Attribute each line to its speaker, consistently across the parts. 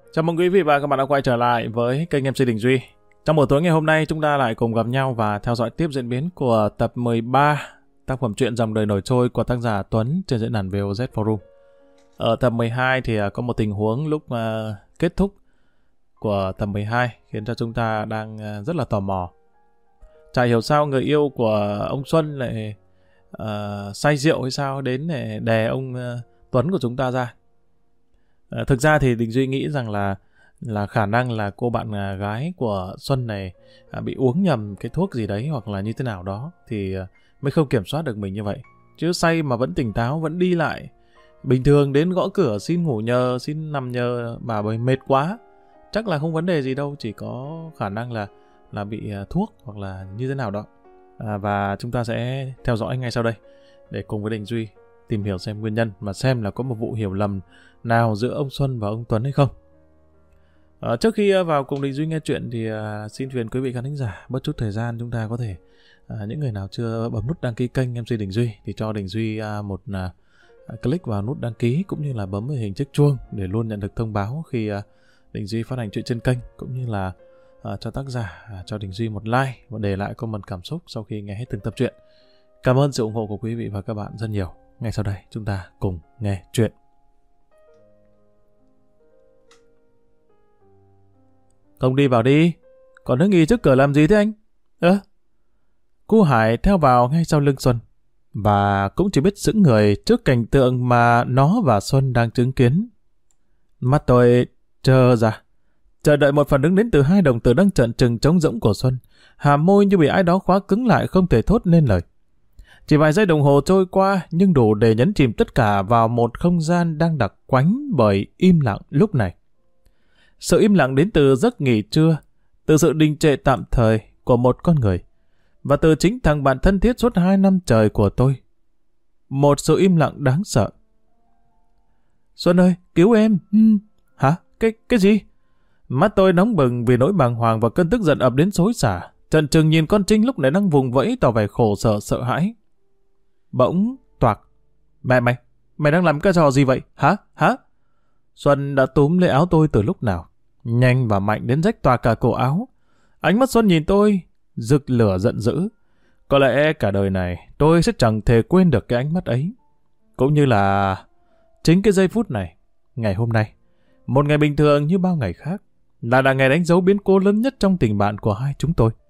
Speaker 1: Chào mừng quý vị và các bạn đã quay trở lại với kênh MC Đình Duy. Trong buổi tối ngày hôm nay, chúng ta lại cùng gặp nhau và theo dõi tiếp diễn biến của tập 13 tác phẩm truyện Dòng đời nổi trôi của tác giả Tuấn trên diễn đàn VOZ Forum. Ở tập 12 thì có một tình huống lúc kết thúc của tập 12 khiến cho chúng ta đang rất là tò mò. Chả hiểu sao người yêu của ông Xuân lại say rượu hay sao đến để đè ông Tuấn của chúng ta ra. Thực ra thì Đình Duy nghĩ rằng là khả năng là cô bạn gái của Xuân này bị uống nhầm cái thuốc gì đấy hoặc là như thế nào đó thì mới không kiểm soát được mình như vậy. Chứ say mà vẫn tỉnh táo, vẫn đi lại bình thường, đến gõ cửa xin ngủ nhờ, xin nằm nhờ mà bởi mệt quá. Chắc là không vấn đề gì đâu, chỉ có khả năng là bị thuốc hoặc là như thế nào đó. Và chúng ta sẽ theo dõi ngay sau đây để cùng với Đình Duy tìm hiểu xem nguyên nhân, mà xem là có một vụ hiểu lầm nào giữa ông Xuân và ông Tuấn hay không. Trước khi vào cùng Đình Duy nghe chuyện thì xin phiền quý vị khán thính giả bớt chút thời gian, chúng ta có thể những người nào chưa bấm nút đăng ký kênh MC Đình Duy thì cho Đình Duy một click vào nút đăng ký cũng như là bấm vào hình chiếc chuông để luôn nhận được thông báo khi Đình Duy phát hành chuyện trên kênh, cũng như là cho tác giả cho Đình Duy một like và để lại comment cảm xúc sau khi nghe hết từng tập truyện. Cảm ơn sự ủng hộ của quý vị và các bạn rất nhiều. Ngay sau đây chúng ta cùng nghe chuyện. Không đi vào đi, còn đứng nghỉ trước cửa làm gì thế anh? Cô Hải theo vào ngay sau lưng Xuân và cũng chỉ biết sững người trước cảnh tượng mà nó và Xuân đang chứng kiến. Mắt tôi chờ đợi một phản ứng đến từ hai đồng tử đang trợn trừng trống rỗng của Xuân. Hàm môi như bị ai đó khóa cứng lại, không thể thốt nên lời. Chỉ vài giây đồng hồ trôi qua nhưng đủ để nhấn chìm tất cả vào một không gian đang đặc quánh bởi im lặng lúc này. Sự im lặng đến từ giấc nghỉ trưa, từ sự đình trệ tạm thời của một con người, và từ chính thằng bạn thân thiết suốt 2 năm trời của tôi. Một sự im lặng đáng sợ. Xuân ơi, cứu em! Hả? Cái gì? Mắt tôi nóng bừng vì nỗi bàng hoàng và cơn tức giận ập đến xối xả. Trần trừng nhìn con Trinh lúc này đang vùng vẫy tỏ vẻ khổ sở sợ hãi. Bỗng toạc. Mày đang làm cái trò gì vậy? Hả? Xuân đã túm lấy áo tôi từ lúc nào, nhanh và mạnh đến rách toạc cả cổ áo. Ánh mắt Xuân nhìn tôi rực lửa giận dữ. Có lẽ cả đời này tôi sẽ chẳng thể quên được cái ánh mắt ấy. Cũng như là chính cái giây phút này, ngày hôm nay, một ngày bình thường như bao ngày khác, là ngày đánh dấu biến cố lớn nhất trong tình bạn của hai chúng tôi.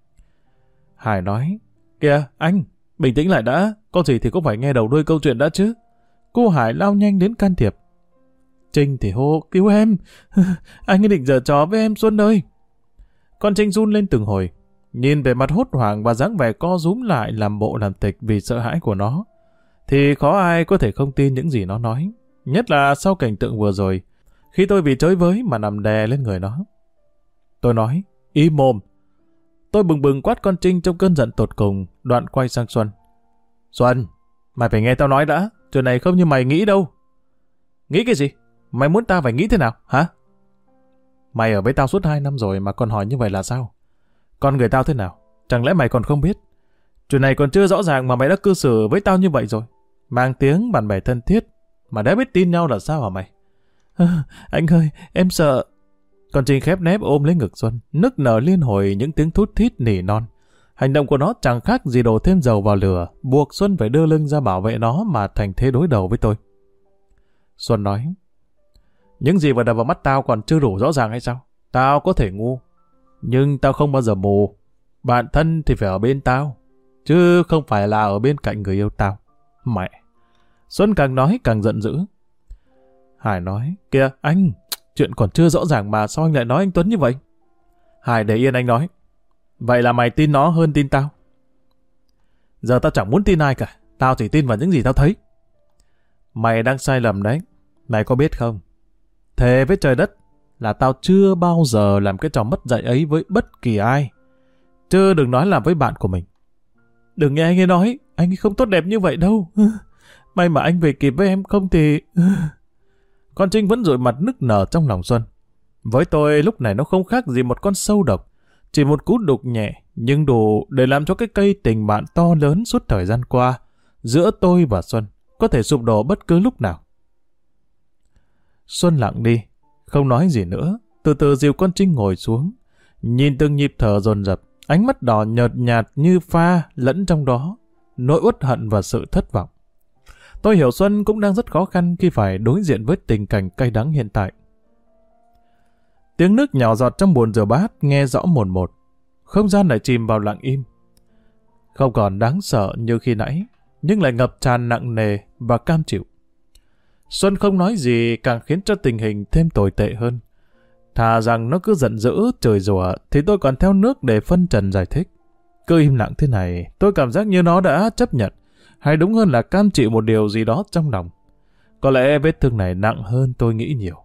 Speaker 1: Hải nói, kìa anh, bình tĩnh lại đã, có gì thì cũng phải nghe đầu đuôi câu chuyện đã chứ. Cô Hải lao nhanh đến can thiệp. Trinh thì hô, cứu em, anh ấy định giở trò với em Xuân ơi. Con Trinh run lên từng hồi, nhìn về mặt hốt hoảng và dáng vẻ co rúm lại làm bộ làm tịch vì sợ hãi của nó, thì khó ai có thể không tin những gì nó nói, nhất là sau cảnh tượng vừa rồi, khi tôi vì chới với mà nằm đè lên người nó. Tôi nói, im mồm. Tôi bừng quát con Trinh trong cơn giận tột cùng, đoạn quay sang Xuân. Xuân, mày phải nghe tao nói đã, chuyện này không như mày nghĩ đâu. Nghĩ cái gì? Mày muốn tao phải nghĩ thế nào, hả? Mày ở với tao suốt 2 năm rồi mà còn hỏi như vậy là sao? Con người tao thế nào? Chẳng lẽ mày còn không biết? Chuyện này còn chưa rõ ràng mà mày đã cư xử với tao như vậy rồi. Mang tiếng bạn bè thân thiết mà đã biết tin nhau là sao hả mày? Anh ơi, em sợ. Con Trinh khép nép ôm lấy ngực Xuân, nức nở liên hồi những tiếng thút thít nỉ non. Hành động của nó chẳng khác gì đổ thêm dầu vào lửa, buộc Xuân phải đưa lưng ra bảo vệ nó mà thành thế đối đầu với tôi. Xuân nói, những gì vừa đập vào mắt tao còn chưa đủ rõ ràng hay sao? Tao có thể ngu, nhưng tao không bao giờ mù. Bạn thân thì phải ở bên tao, chứ không phải là ở bên cạnh người yêu tao. Mẹ! Xuân càng nói càng giận dữ. Hải nói, kìa anh, chuyện còn chưa rõ ràng mà sao anh lại nói anh Tuấn như vậy? Hải để yên anh nói. Vậy là mày tin nó hơn tin tao? Giờ tao chẳng muốn tin ai cả, tao chỉ tin vào những gì tao thấy. Mày đang sai lầm đấy, mày có biết không? Thề với trời đất là tao chưa bao giờ làm cái trò mất dạy ấy với bất kỳ ai, chứ đừng nói làm với bạn của mình. Đừng nghe anh ấy nói, anh ấy không tốt đẹp như vậy đâu. May mà anh về kịp với em, không thì... Con Trinh vẫn dụi mặt nức nở trong lòng Xuân. Với tôi lúc này nó không khác gì một con sâu độc, chỉ một cú đục nhẹ nhưng đủ để làm cho cái cây tình bạn to lớn suốt thời gian qua giữa tôi và Xuân có thể sụp đổ bất cứ lúc nào. Xuân lặng đi, không nói gì nữa, từ từ dìu con Trinh ngồi xuống, nhìn từng nhịp thở dồn dập, ánh mắt đỏ nhợt nhạt như pha lẫn trong đó nỗi uất hận và sự thất vọng. Tôi hiểu Xuân cũng đang rất khó khăn khi phải đối diện với tình cảnh cay đắng hiện tại. Tiếng nước nhỏ giọt trong bồn rửa bát nghe rõ mồn một. Không gian lại chìm vào lặng im. Không còn đáng sợ như khi nãy, nhưng lại ngập tràn nặng nề và cam chịu. Xuân không nói gì càng khiến cho tình hình thêm tồi tệ hơn. Thà rằng nó cứ giận dữ, chửi rủa thì tôi còn theo nước để phân trần giải thích. Cứ im lặng thế này, tôi cảm giác như nó đã chấp nhận, hay đúng hơn là cam chịu một điều gì đó trong lòng. Có lẽ vết thương này nặng hơn tôi nghĩ nhiều.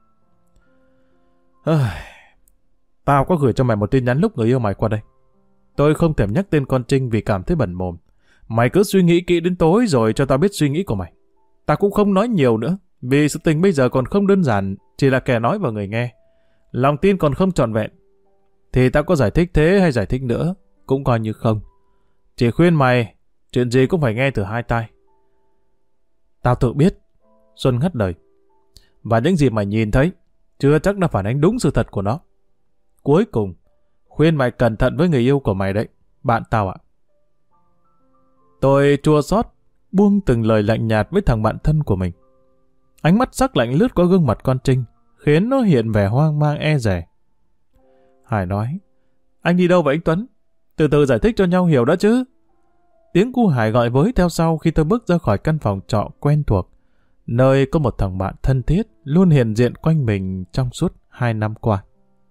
Speaker 1: Tao có gửi cho mày một tin nhắn lúc người yêu mày qua đây. Tôi không thèm nhắc tên con Trinh vì cảm thấy bẩn mồm. Mày cứ suy nghĩ kỹ đến tối rồi cho tao biết suy nghĩ của mày. Tao cũng không nói nhiều nữa, vì sự tình bây giờ còn không đơn giản, chỉ là kẻ nói vào người nghe. Lòng tin còn không trọn vẹn. Thì tao có giải thích thế hay giải thích nữa, cũng coi như không. Chỉ khuyên mày, chuyện gì cũng phải nghe từ hai tai. Tao tự biết. Xuân ngắt lời. Và những gì mày nhìn thấy, chưa chắc đã phản ánh đúng sự thật của nó. Cuối cùng, khuyên mày cẩn thận với người yêu của mày đấy, bạn tao ạ. Tôi chua xót buông từng lời lạnh nhạt với thằng bạn thân của mình. Ánh mắt sắc lạnh lướt qua gương mặt con Trinh, khiến nó hiện vẻ hoang mang e dè. Hải nói, anh đi đâu vậy anh Tuấn? Từ từ giải thích cho nhau hiểu đã chứ. Tiếng cu Hải gọi với theo sau khi tôi bước ra khỏi căn phòng trọ quen thuộc, nơi có một thằng bạn thân thiết luôn hiện diện quanh mình trong suốt 2 năm qua.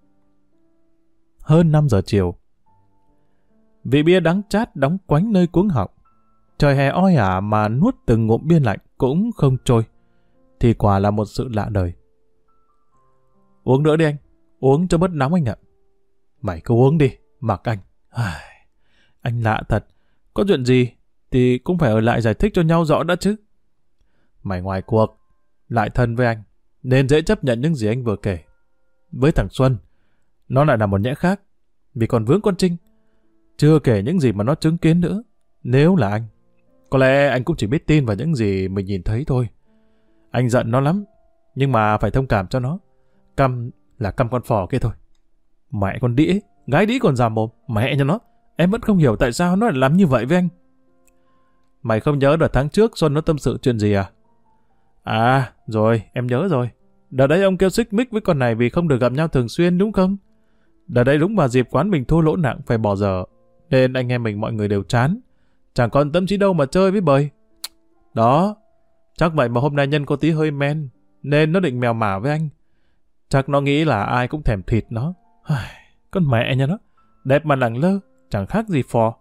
Speaker 1: Hơn 5 giờ chiều. Vị bia đắng chát đóng quánh nơi cuống họng. Trời hè oi ả mà nuốt từng ngụm bia lạnh cũng không trôi. Thì quả là một sự lạ đời. Uống nữa đi anh. Uống cho bớt nóng anh ạ. Mày cứ uống đi, mặc anh. Anh lạ thật. Có chuyện gì thì cũng phải ở lại giải thích cho nhau rõ đã chứ. Mày ngoài cuộc, lại thân với anh, nên dễ chấp nhận những gì anh vừa kể. Với thằng Xuân, nó lại là một nhẽ khác, vì còn vướng con Trinh. Chưa kể những gì mà nó chứng kiến nữa. Nếu là anh, có lẽ anh cũng chỉ biết tin vào những gì mình nhìn thấy thôi. Anh giận nó lắm, nhưng mà phải thông cảm cho nó. Căm là căm con phò kia thôi. Mẹ con đĩ, gái đĩ còn già mồm, mẹ cho nó. Em vẫn không hiểu tại sao nó lại làm như vậy với anh. Mày không nhớ đợt tháng trước Xuân nó tâm sự chuyện gì à? À, rồi, em nhớ rồi. Đợt đấy ông kêu xích mích với con này vì không được gặp nhau thường xuyên đúng không? Đợt đấy đúng vào dịp quán mình thua lỗ nặng phải bỏ dở, nên anh em mình mọi người đều chán. Chẳng còn tâm trí đâu mà chơi với bời. Đó, chắc vậy mà hôm nay nhân có tí hơi men, nên nó định mèo mả với anh. Chắc nó nghĩ là ai cũng thèm thịt nó. Con mẹ nha nó, đẹp mà lẳng lơ, chẳng khác gì phò.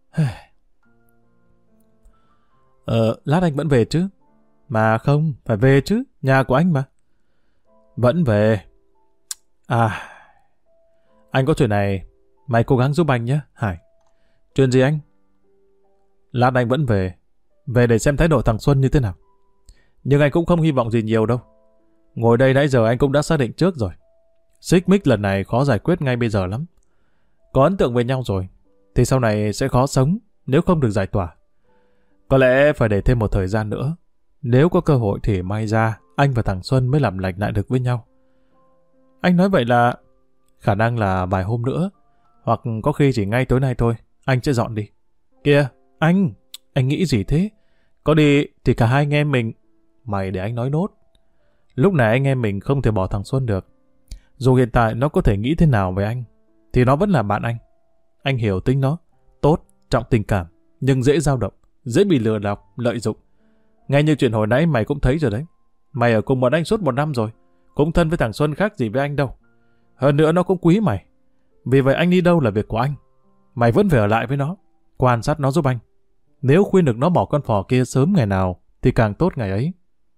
Speaker 1: Lát anh vẫn về chứ? Mà không, phải về chứ, nhà của anh mà. Vẫn về. À, anh có chuyện này, mày cố gắng giúp anh nhé, Hải. Chuyện gì anh? Lát anh vẫn về. Về để xem thái độ thằng Xuân như thế nào. Nhưng anh cũng không hy vọng gì nhiều đâu. Ngồi đây nãy giờ anh cũng đã xác định trước rồi. Xích mích lần này khó giải quyết ngay bây giờ lắm. Có ấn tượng với nhau rồi, thì sau này sẽ khó sống nếu không được giải tỏa. Có lẽ phải để thêm một thời gian nữa. Nếu có cơ hội thì may ra anh và thằng Xuân mới làm lành lại được với nhau. Anh nói vậy là khả năng là vài hôm nữa, hoặc có khi chỉ ngay tối nay thôi, anh sẽ dọn đi. Kìa, anh nghĩ gì thế? Có đi thì cả hai anh em mình. Mày để anh nói nốt. Lúc này anh em mình không thể bỏ thằng Xuân được. Dù hiện tại nó có thể nghĩ thế nào về anh, thì nó vẫn là bạn anh. Anh hiểu tính nó, tốt, trọng tình cảm, nhưng dễ dao động, dễ bị lừa đảo, lợi dụng. Ngay như chuyện hồi nãy mày cũng thấy rồi đấy. Mày ở cùng bọn anh suốt 1 năm rồi, cũng thân với thằng Xuân khác gì với anh đâu. Hơn nữa nó cũng quý mày. Vì vậy anh đi đâu là việc của anh. Mày vẫn phải ở lại với nó, quan sát nó giúp anh. Nếu khuyên được nó bỏ con phò kia sớm ngày nào, thì càng tốt ngày ấy.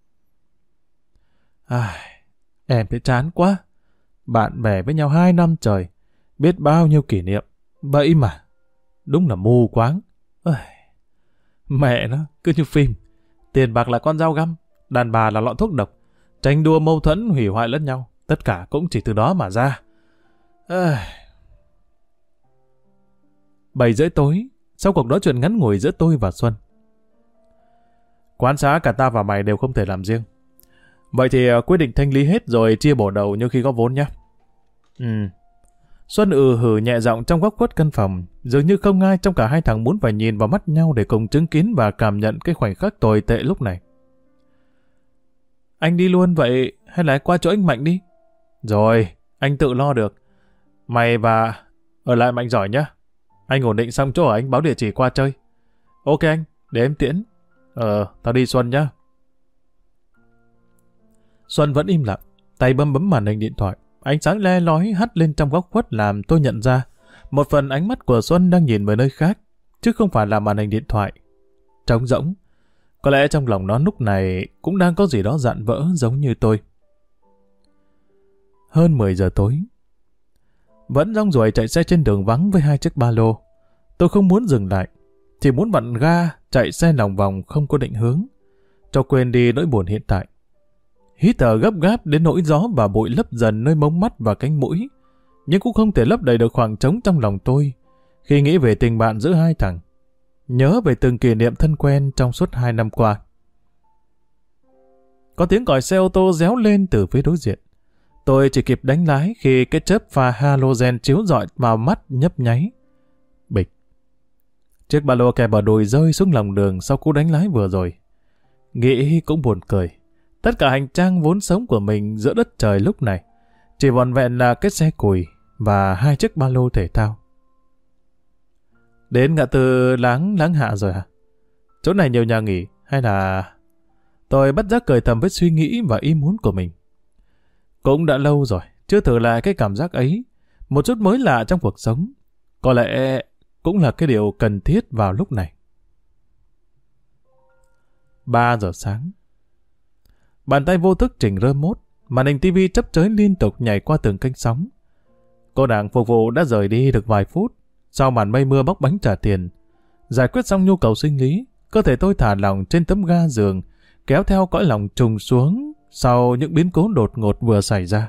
Speaker 1: Em thấy chán quá. Bạn bè với nhau 2 năm trời, biết bao nhiêu kỷ niệm. Vậy mà, đúng là mù quáng. Mẹ nó, cứ như phim. Tiền bạc là con dao găm, đàn bà là lọ thuốc độc. Tranh đua mâu thuẫn hủy hoại lẫn nhau. Tất cả cũng chỉ từ đó mà ra. 7 rưỡi tối, sau cuộc nói chuyện ngắn ngủi giữa tôi và Xuân. Quán xá cả ta và mày đều không thể làm riêng. Vậy thì quyết định thanh lý hết rồi chia bổ đầu như khi có vốn nhé. Xuân hử nhẹ giọng trong góc khuất căn phòng, dường như không ai trong cả hai thằng muốn phải nhìn vào mắt nhau để cùng chứng kiến và cảm nhận cái khoảnh khắc tồi tệ lúc này. Anh đi luôn vậy hay là qua chỗ anh Mạnh đi? Rồi, anh tự lo được. Mày và ở lại Mạnh giỏi nhá. Anh ổn định xong chỗ ở anh báo địa chỉ qua chơi. Ok anh, để em tiễn. Tao đi Xuân nhá. Xuân vẫn im lặng, tay bấm màn hình điện thoại. Ánh sáng le lói hắt lên trong góc khuất làm tôi nhận ra một phần ánh mắt của Xuân đang nhìn về nơi khác, chứ không phải là màn hình điện thoại. Trống rỗng. Có lẽ trong lòng nó lúc này cũng đang có gì đó dạn vỡ giống như tôi. Hơn 10 giờ tối. Vẫn rong ruổi chạy xe trên đường vắng với 2 chiếc ba lô. Tôi không muốn dừng lại, chỉ muốn vặn ga, chạy xe lòng vòng không có định hướng, cho quên đi nỗi buồn hiện tại. Hít thở gấp gáp đến nỗi gió và bụi lấp dần nơi mống mắt và cánh mũi, nhưng cũng không thể lấp đầy được khoảng trống trong lòng tôi khi nghĩ về tình bạn giữa hai thằng, nhớ về từng kỷ niệm thân quen trong suốt 2 năm qua. Có tiếng còi xe ô tô réo lên từ phía đối diện. Tôi chỉ kịp đánh lái khi cái chớp pha halogen chiếu rọi vào mắt nhấp nháy. Bịch. Chiếc ba lô kẹp vào đùi rơi xuống lòng đường sau cú đánh lái vừa rồi. Nghĩ cũng buồn cười. Tất cả hành trang vốn sống của mình giữa đất trời lúc này chỉ vỏn vẹn là cái xe cùi và 2 chiếc ba lô thể thao. Đến ngã tư Láng Hạ rồi hả? Chỗ này nhiều nhà nghỉ hay là... Tôi bất giác cười thầm với suy nghĩ và ý muốn của mình. Cũng đã lâu rồi, chưa thử lại cái cảm giác ấy. Một chút mới lạ trong cuộc sống. Có lẽ cũng là cái điều cần thiết vào lúc này. 3 giờ sáng. Bàn tay vô thức chỉnh remote, màn hình tivi chấp chới liên tục nhảy qua từng kênh sóng. Cô nàng phục vụ đã rời đi được vài phút, sau màn mây mưa bóc bánh trả tiền. Giải quyết xong nhu cầu sinh lý, cơ thể tôi thả lỏng trên tấm ga giường, kéo theo cõi lòng trùng xuống sau những biến cố đột ngột vừa xảy ra.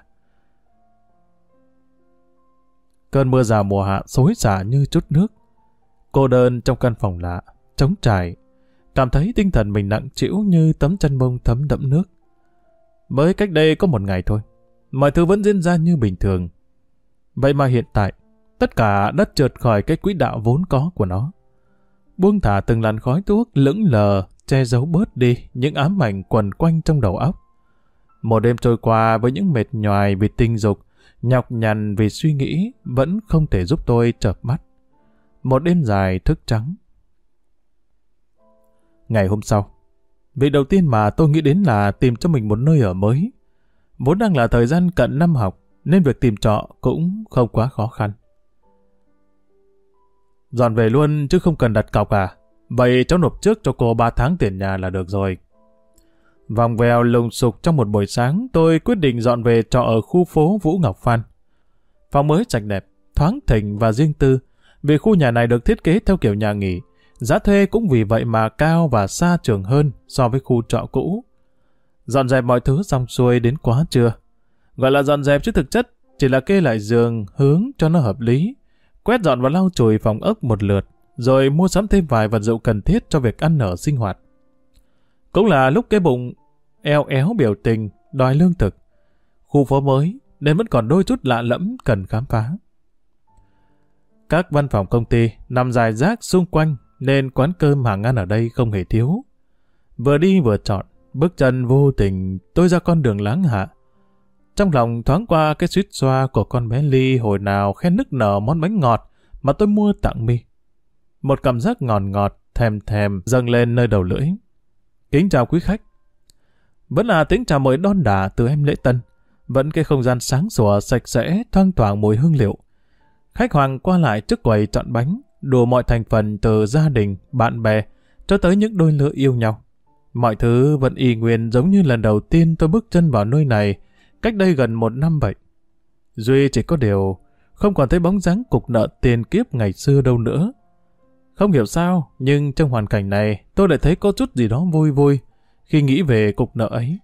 Speaker 1: Cơn mưa rào mùa hạ xối xả như chút nước. Cô đơn trong căn phòng lạ, trống trải, cảm thấy tinh thần mình nặng trĩu như tấm chân bông thấm đẫm nước. Mới cách đây có 1 ngày thôi, mọi thứ vẫn diễn ra như bình thường. Vậy mà hiện tại, tất cả đã trượt khỏi cái quỹ đạo vốn có của nó. Buông thả từng làn khói thuốc lững lờ, che giấu bớt đi những ám ảnh quằn quanh trong đầu óc. Một đêm trôi qua với những mệt nhoài vì tình dục, nhọc nhằn vì suy nghĩ vẫn không thể giúp tôi chợp mắt. Một đêm dài thức trắng. Ngày hôm sau, việc đầu tiên mà tôi nghĩ đến là tìm cho mình một nơi ở mới. Vốn đang là thời gian cận năm học, nên việc tìm trọ cũng không quá khó khăn. Dọn về luôn chứ không cần đặt cọc à? Vậy cháu nộp trước cho cô 3 tháng tiền nhà là được rồi. Vòng vèo lùng sục trong một buổi sáng, tôi quyết định dọn về trọ ở khu phố Vũ Ngọc Phan. Phòng mới sạch đẹp, thoáng thỉnh và riêng tư, vì khu nhà này được thiết kế theo kiểu nhà nghỉ. Giá thuê cũng vì vậy mà cao và xa trường hơn so với khu trọ cũ. Dọn dẹp mọi thứ xong xuôi đến quá trưa. Gọi là dọn dẹp chứ thực chất chỉ là kê lại giường hướng cho nó hợp lý, quét dọn và lau chùi phòng ốc một lượt, rồi mua sắm thêm vài vật dụng cần thiết cho việc ăn ở sinh hoạt. Cũng là lúc cái bụng eo éo biểu tình đòi lương thực. Khu phố mới nên vẫn còn đôi chút lạ lẫm cần khám phá. Các văn phòng công ty nằm rải rác xung quanh nên quán cơm hàng ăn ở đây không hề thiếu. Vừa đi vừa chọn, bước chân vô tình tôi ra con đường Láng Hạ. Trong lòng thoáng qua cái suýt xoa của con bé Ly hồi nào khen nức nở món bánh ngọt mà tôi mua tặng mi. Một cảm giác ngọt ngọt, thèm thèm dâng lên nơi đầu lưỡi. Kính chào quý khách. Vẫn là tiếng chào mời đon đả từ em lễ tân. Vẫn cái không gian sáng sủa, sạch sẽ, thoang thoảng mùi hương liệu. Khách hoàng qua lại trước quầy chọn bánh, đủ mọi thành phần từ gia đình, bạn bè, cho tới những đôi lứa yêu nhau. Mọi thứ vẫn y nguyên giống như lần đầu tiên tôi bước chân vào nơi này, cách đây gần 1 năm vậy. Duy chỉ có điều, không còn thấy bóng dáng cục nợ tiền kiếp ngày xưa đâu nữa. Không hiểu sao, nhưng trong hoàn cảnh này, tôi lại thấy có chút gì đó vui vui khi nghĩ về cục nợ ấy.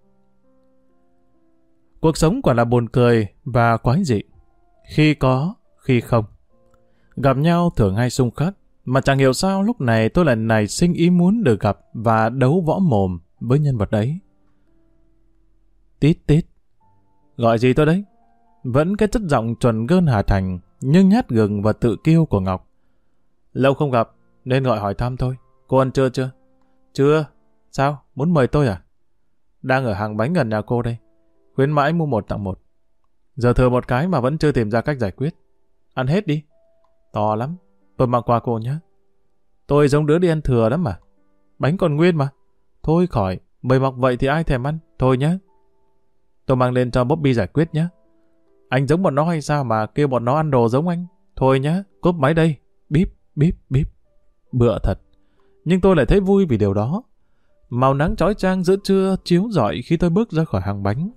Speaker 1: Cuộc sống quả là buồn cười và quái dị. Khi có, khi không. Gặp nhau thường hay xung khắc, mà chẳng hiểu sao lúc này tôi lại nảy sinh ý muốn được gặp và đấu võ mồm với nhân vật ấy. Tít tít. Gọi gì tôi đấy? Vẫn cái chất giọng chuẩn gơn Hà Thành, nhưng nhát gừng và tự kiêu của Ngọc. Lâu không gặp, nên gọi hỏi thăm thôi. Cô ăn trưa chưa? Chưa. Sao? Muốn mời tôi à? Đang ở hàng bánh gần nhà cô đây. Khuyến mãi mua 1 tặng 1. Giờ thừa một cái mà vẫn chưa tìm ra cách giải quyết. Ăn hết đi. To lắm. Tôi mang qua cô nhé. Tôi giống đứa đi ăn thừa lắm mà. Bánh còn nguyên mà. Thôi khỏi. Mời mọc vậy thì ai thèm ăn. Thôi nhé. Tôi mang lên cho Bobby giải quyết nhé. Anh giống bọn nó hay sao mà kêu bọn nó ăn đồ giống anh? Thôi nhé. Cốp máy đây. Bíp, bíp, bíp. Bựa thật. Nhưng tôi lại thấy vui vì điều đó. Màu nắng chói chang giữa trưa chiếu rọi khi tôi bước ra khỏi hàng bánh.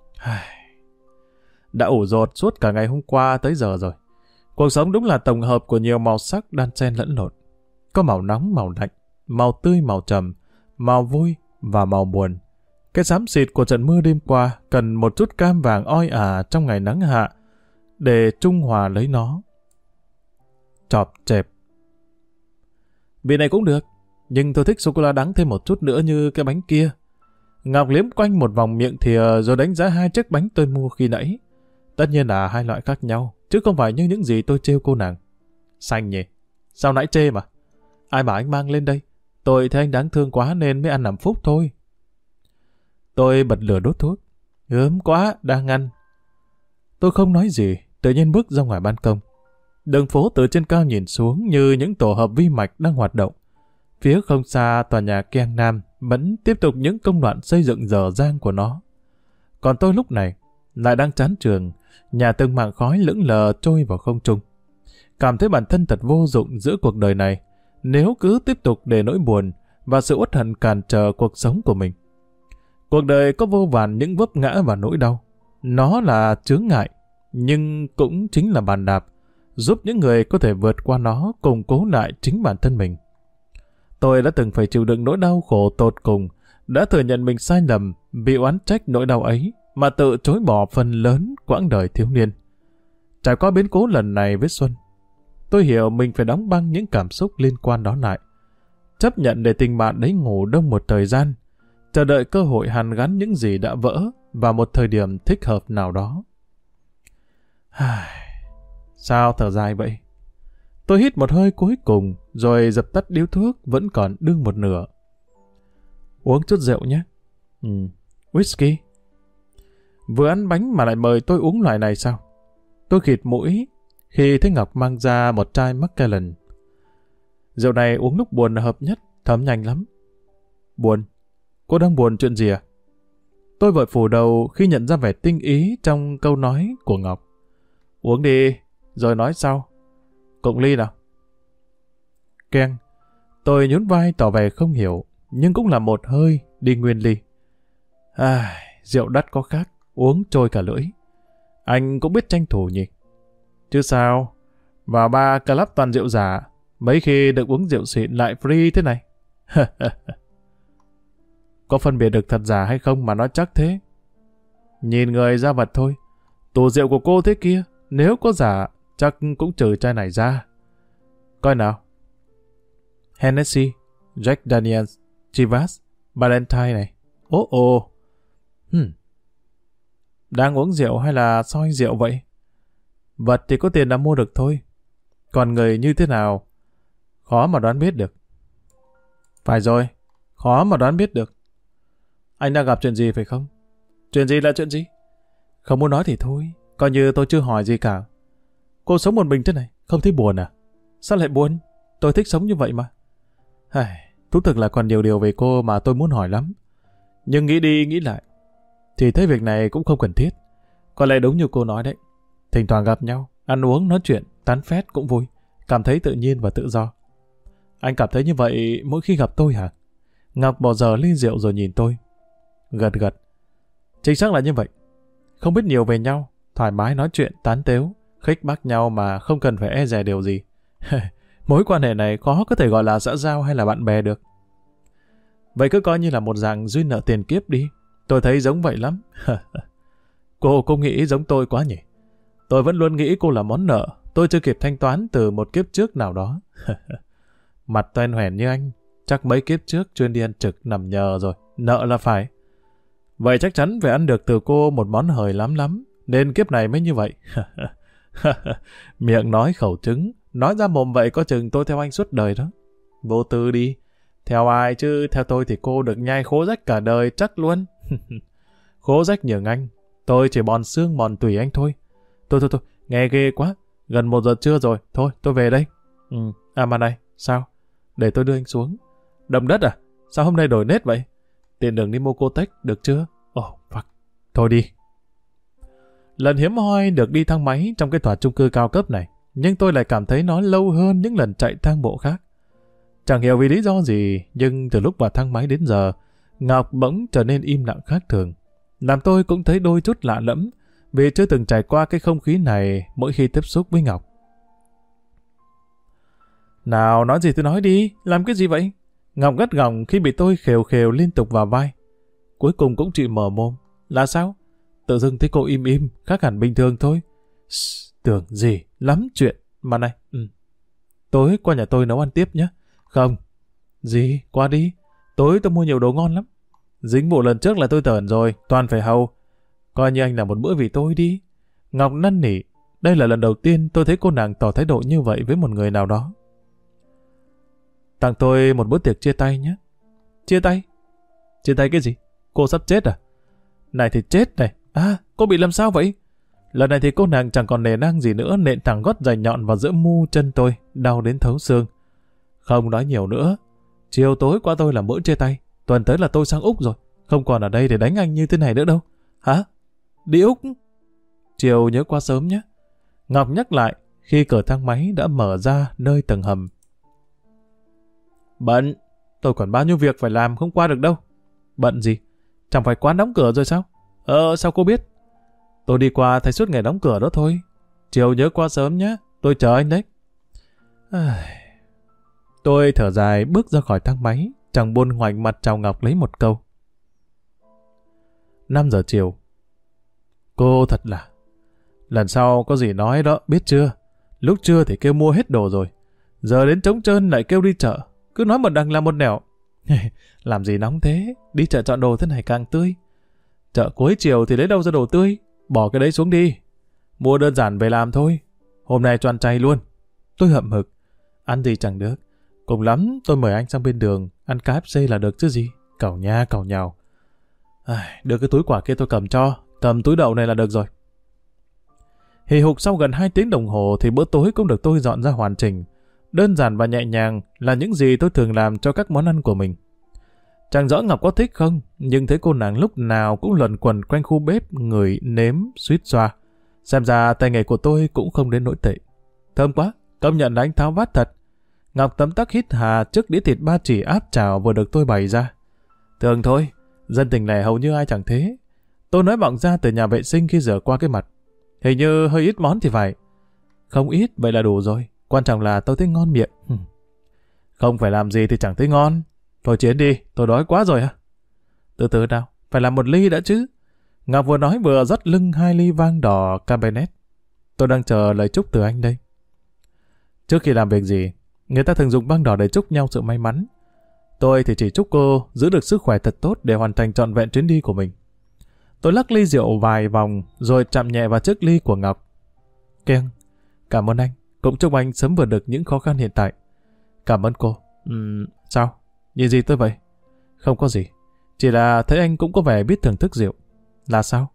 Speaker 1: Đã ủ dột suốt cả ngày hôm qua tới giờ rồi. Cuộc sống đúng là tổng hợp của nhiều màu sắc đan xen lẫn lộn. Có màu nóng, màu lạnh, màu tươi, màu trầm, màu vui và màu buồn. Cái xám xịt của trận mưa đêm qua cần một chút cam vàng oi ả trong ngày nắng hạ để trung hòa lấy nó. Chọp chẹp. Vị này cũng được, nhưng tôi thích sô-cô-la đắng thêm một chút nữa như cái bánh kia. Ngọc liếm quanh một vòng miệng thìa rồi đánh giá 2 chiếc bánh tôi mua khi nãy. Tất nhiên là 2 loại khác nhau, chứ không phải như những gì tôi trêu cô nàng. Xanh nhỉ? Sao nãy chê mà? Ai bảo anh mang lên đây? Tôi thấy anh đáng thương quá nên mới ăn làm phúc thôi. Tôi bật lửa đốt thuốc. Gớm quá, đang ăn. Tôi không nói gì, tự nhiên bước ra ngoài ban công. Đường phố từ trên cao nhìn xuống như những tổ hợp vi mạch đang hoạt động. Phía không xa tòa nhà Kiang Nam vẫn tiếp tục những công đoạn xây dựng dở dang của nó. Còn tôi lúc này lại đang chán trường, nhà từng mảng khói lững lờ trôi vào không trung. Cảm thấy bản thân thật vô dụng giữa cuộc đời này, nếu cứ tiếp tục để nỗi buồn và sự uất hận cản trở cuộc sống của mình. Cuộc đời có vô vàn những vấp ngã và nỗi đau. Nó là chướng ngại, nhưng cũng chính là bàn đạp, giúp những người có thể vượt qua nó, củng cố lại chính bản thân mình. Tôi đã từng phải chịu đựng nỗi đau khổ tột cùng, đã thừa nhận mình sai lầm, bị oán trách nỗi đau ấy, mà tự chối bỏ phần lớn quãng đời thiếu niên. Trải qua biến cố lần này với Xuân, tôi hiểu mình phải đóng băng những cảm xúc liên quan đó lại. Chấp nhận để tình bạn đấy ngủ đông một thời gian, chờ đợi cơ hội hàn gắn những gì đã vỡ vào một thời điểm thích hợp nào đó. Sao thở dài vậy? Tôi hít một hơi cuối cùng, rồi dập tắt điếu thuốc vẫn còn đương một nửa. Uống chút rượu nhé. Whisky. Vừa ăn bánh mà lại mời tôi uống loại này sao? Tôi khịt mũi khi thấy Ngọc mang ra một chai Macallan. Rượu này uống lúc buồn là hợp nhất, thấm nhanh lắm. Buồn? Cô đang buồn chuyện gì à? Tôi vội phủ đầu khi nhận ra vẻ tinh ý trong câu nói của Ngọc. Uống đi, rồi nói sau. Cộng ly nào. Keng. Tôi nhún vai tỏ vẻ không hiểu, nhưng cũng là một hơi đi nguyên ly. Rượu đắt có khác, uống trôi cả lưỡi. Anh cũng biết tranh thủ nhỉ? Chứ sao, vào bar club toàn rượu giả, mấy khi được uống rượu xịn lại free thế này. Có phân biệt được thật giả hay không mà nói chắc thế? Nhìn người ra vật thôi. Tủ rượu của cô thế kia, nếu có giả, chắc cũng trừ chai này ra. Coi nào. Hennessy, Jack Daniels, Chivas, Valentine này. Ồ. Đang uống rượu hay là soi rượu vậy? Vật thì có tiền đã mua được thôi. Còn người như thế nào, khó mà đoán biết được. Phải rồi, khó mà đoán biết được. Anh đang gặp chuyện gì phải không? Chuyện gì là chuyện gì? Không muốn nói thì thôi, coi như tôi chưa hỏi gì cả. Cô sống một mình thế này, không thấy buồn à? Sao lại buồn? Tôi thích sống như vậy mà. Thú thực là còn nhiều điều về cô mà tôi muốn hỏi lắm. Nhưng nghĩ đi nghĩ lại, thì thấy việc này cũng không cần thiết. Có lẽ đúng như cô nói đấy. Thỉnh thoảng gặp nhau, ăn uống, nói chuyện, tán phét cũng vui. Cảm thấy tự nhiên và tự do. Anh cảm thấy như vậy mỗi khi gặp tôi hả? Ngọc bỏ giờ ly rượu rồi nhìn tôi. Gật gật. Chính xác là như vậy. Không biết nhiều về nhau, thoải mái nói chuyện, tán tếu, khích bác nhau mà không cần phải e dè điều gì. Mối quan hệ này khó có thể gọi là xã giao hay là bạn bè được. Vậy cứ coi như là một dạng duyên nợ tiền kiếp đi. Tôi thấy giống vậy lắm. Cô nghĩ giống tôi quá nhỉ? Tôi vẫn luôn nghĩ cô là món nợ tôi chưa kịp thanh toán từ một kiếp trước nào đó. Mặt toen hoẻn như anh, chắc mấy kiếp trước chuyên đi ăn trực nằm nhờ rồi, nợ là phải. Vậy chắc chắn phải ăn được từ cô một món hời lắm lắm, nên kiếp này mới như vậy. Miệng nói khẩu trứng, nói ra mồm vậy có chừng tôi theo anh suốt đời đó. Vô tư đi. Theo ai chứ, theo tôi thì cô được nhai khố rách cả đời chắc luôn. Khố rách nhường anh, tôi chỉ bòn xương bòn tủy anh thôi. Thôi, nghe ghê quá. Gần 1 giờ trưa rồi, thôi tôi về đây. Mà này, sao? Để tôi đưa anh xuống. Động đất à? Sao hôm nay đổi nét vậy? Tiện đường đi mua cô tách, được chưa? Fuck. Thôi đi. Lần hiếm hoi được đi thang máy trong cái tòa chung cư cao cấp này, nhưng tôi lại cảm thấy nó lâu hơn những lần chạy thang bộ khác. Chẳng hiểu vì lý do gì, nhưng từ lúc vào thang máy đến giờ, Ngọc bỗng trở nên im lặng khác thường. Làm tôi cũng thấy đôi chút lạ lẫm, vì chưa từng trải qua cái không khí này mỗi khi tiếp xúc với Ngọc. Nào, nói gì tôi nói đi, làm cái gì vậy? Ngọc gắt gỏng khi bị tôi khều khều liên tục vào vai. Cuối cùng cũng chịu mở mồm. Là sao? Tự dưng thấy cô im im, khác hẳn bình thường thôi. Tưởng gì, lắm chuyện. Mà này, tối qua nhà tôi nấu ăn tiếp nhé. Không. Gì, qua đi. Tối tôi mua nhiều đồ ngon lắm. Dính vụ lần trước là tôi tởn rồi, toàn phải hầu. Coi như anh là một bữa vì tôi đi. Ngọc năn nỉ. Đây là lần đầu tiên tôi thấy cô nàng tỏ thái độ như vậy với một người nào đó. Tặng tôi một bữa tiệc chia tay nhé. Chia tay? Chia tay cái gì? Cô sắp chết à? Này thì chết này. Cô bị làm sao vậy? Lần này thì cô nàng chẳng còn nề nang gì nữa, nện thẳng gót dài nhọn vào giữa mu chân tôi, đau đến thấu xương. Không nói nhiều nữa. Chiều tối qua tôi làm bữa chia tay. Tuần tới là tôi sang Úc rồi. Không còn ở đây để đánh anh như thế này nữa đâu. Hả? Đi Úc? Chiều nhớ qua sớm nhé. Ngọc nhắc lại khi cửa thang máy đã mở ra nơi tầng hầm. Bận. Tôi còn bao nhiêu việc phải làm, không qua được đâu. Bận gì? Chẳng phải quán đóng cửa rồi sao? Sao cô biết? Tôi đi qua thấy suốt ngày đóng cửa đó thôi. Chiều nhớ qua sớm nhé. Tôi chờ anh đấy. Tôi thở dài bước ra khỏi thang máy, chẳng buồn ngoảnh mặt chào Ngọc lấy một câu. 5 giờ chiều. Cô thật là... Lần sau có gì nói đó, biết chưa? Lúc trưa thì kêu mua hết đồ rồi. Giờ đến trống trơn lại kêu đi chợ. Cứ nói một đằng là một nẻo. Làm gì nóng thế? Đi chợ chọn đồ thế này càng tươi. Chợ cuối chiều thì lấy đâu ra đồ tươi? Bỏ cái đấy xuống đi. Mua đơn giản về làm thôi. Hôm nay cho ăn chay luôn. Tôi hậm hực. Ăn gì chẳng được. Cùng lắm tôi mời anh sang bên đường ăn KFC là được chứ gì. Cẩu nha cẩu nhào. Đưa cái túi quả kia tôi cầm cho. Cầm túi đậu này là được rồi. Hì hục sau gần 2 tiếng đồng hồ thì bữa tối cũng được tôi dọn ra hoàn chỉnh. Đơn giản và nhẹ nhàng là những gì tôi thường làm cho các món ăn của mình. Chẳng rõ Ngọc có thích không, nhưng thấy cô nàng lúc nào cũng luẩn quẩn quanh khu bếp, ngửi, nếm, suýt xoa. Xem ra tay nghề của tôi cũng không đến nỗi tệ. Thơm quá, công nhận là anh tháo vát thật. Ngọc tấm tắc hít hà trước đĩa thịt ba chỉ áp chảo vừa được tôi bày ra. Thường thôi, dân tình lẻ hầu như ai chẳng thế. Tôi nói vọng ra từ nhà vệ sinh khi rửa qua cái mặt. Hình như hơi ít món thì phải. Không ít, vậy là đủ rồi. Quan trọng là tôi thấy ngon miệng. Không phải làm gì thì chẳng thấy ngon. Thôi Chiến đi, tôi đói quá rồi hả? Từ từ nào, phải làm 1 ly đã chứ. Ngọc vừa nói vừa rót lưng 2 ly vang đỏ Cabernet. Tôi đang chờ lời chúc từ anh đây. Trước khi làm việc gì, người ta thường dùng vang đỏ để chúc nhau sự may mắn. Tôi thì chỉ chúc cô giữ được sức khỏe thật tốt để hoàn thành trọn vẹn chuyến đi của mình. Tôi lắc ly rượu vài vòng rồi chạm nhẹ vào chiếc ly của Ngọc. Keng, cảm ơn anh. Cũng chúc anh sớm vượt được những khó khăn hiện tại. Cảm ơn cô. Sao? Nhìn gì tôi vậy? Không có gì. Chỉ là thấy anh cũng có vẻ biết thưởng thức rượu. Là sao?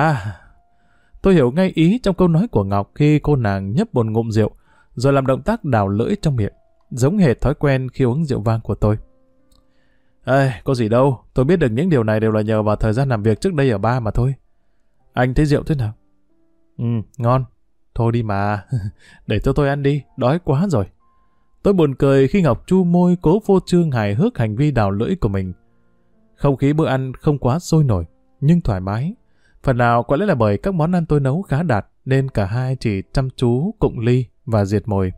Speaker 1: Tôi hiểu ngay ý trong câu nói của Ngọc khi cô nàng nhấp một ngụm rượu rồi làm động tác đào lưỡi trong miệng, giống hệt thói quen khi uống rượu vang của tôi. Có gì đâu. Tôi biết được những điều này đều là nhờ vào thời gian làm việc trước đây ở bar mà thôi. Anh thấy rượu thế nào? Ngon. Thôi đi mà. Để cho tôi ăn đi. Đói quá rồi. Tôi buồn cười khi Ngọc chu môi cố phô trương hài hước hành vi đào lưỡi của mình. Không khí bữa ăn không quá sôi nổi, nhưng thoải mái. Phần nào có lẽ là bởi các món ăn tôi nấu khá đạt, nên cả hai chỉ chăm chú cụng ly và diệt mồi.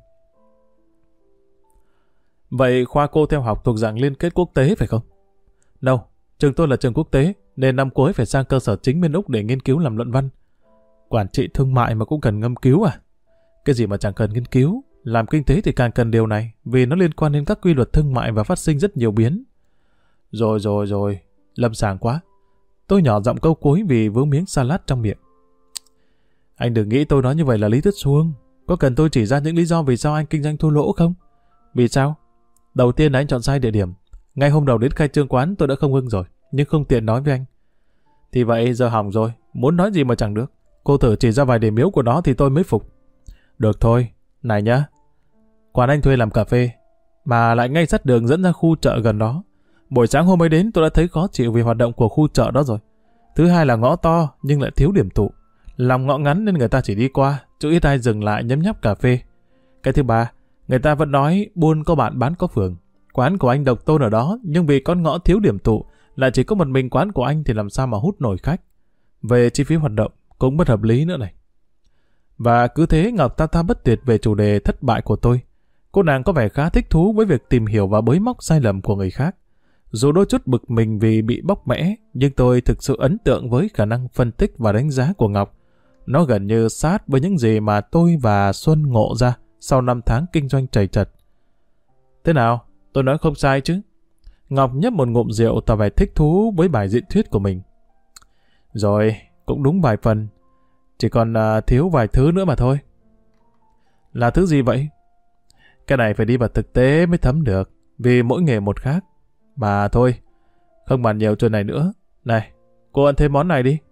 Speaker 1: Vậy khoa cô theo học thuộc dạng liên kết quốc tế phải không? No, trường tôi là trường quốc tế, nên năm cuối phải sang cơ sở chính bên Úc để nghiên cứu làm luận văn. Quản trị thương mại mà cũng cần ngâm cứu à? Cái gì mà chẳng cần nghiên cứu, làm kinh tế thì càng cần điều này, vì nó liên quan đến các quy luật thương mại và phát sinh rất nhiều biến. Rồi, lâm sàng quá. Tôi nhỏ giọng câu cuối vì vướng miếng salad trong miệng. Anh đừng nghĩ tôi nói như vậy là lý thuyết suông. Có cần tôi chỉ ra những lý do vì sao anh kinh doanh thua lỗ không? Vì sao? Đầu tiên là anh chọn sai địa điểm. Ngay hôm đầu đến khai trương quán tôi đã không ưng rồi, nhưng không tiện nói với anh. Thì vậy giờ hỏng rồi, muốn nói gì mà chẳng được. Cô thử chỉ ra vài điểm yếu của nó thì tôi mới phục. Được thôi, này nhá. Quán anh thuê làm cà phê, mà lại ngay sát đường dẫn ra khu chợ gần đó. Buổi sáng hôm ấy đến tôi đã thấy khó chịu vì hoạt động của khu chợ đó rồi. Thứ hai là ngõ to nhưng lại thiếu điểm tụ. Lòng ngõ ngắn nên người ta chỉ đi qua, chứ ít ai dừng lại nhấm nháp cà phê. Cái thứ ba, người ta vẫn nói buôn có bạn bán có phường. Quán của anh độc tôn ở đó, nhưng vì con ngõ thiếu điểm tụ, lại chỉ có một mình quán của anh thì làm sao mà hút nổi khách. Về chi phí hoạt động cũng bất hợp lý nữa này. Và cứ thế Ngọc ta bất tuyệt về chủ đề thất bại của tôi. Cô nàng có vẻ khá thích thú với việc tìm hiểu và bới móc sai lầm của người khác. Dù đôi chút bực mình vì bị bóc mẽ, nhưng tôi thực sự ấn tượng với khả năng phân tích và đánh giá của Ngọc. Nó gần như sát với những gì mà tôi và Xuân ngộ ra sau 5 tháng kinh doanh trầy trật. Thế nào? Tôi nói không sai chứ? Ngọc nhấp một ngụm rượu tỏ vẻ thích thú với bài diễn thuyết của mình. Rồi, cũng đúng vài phần. Chỉ còn thiếu vài thứ nữa mà thôi. Là thứ gì vậy? Cái này phải đi vào thực tế mới thấm được, vì mỗi nghề một khác. Mà thôi, không bàn nhiều chuyện này nữa. Này, cô ăn thêm món này đi.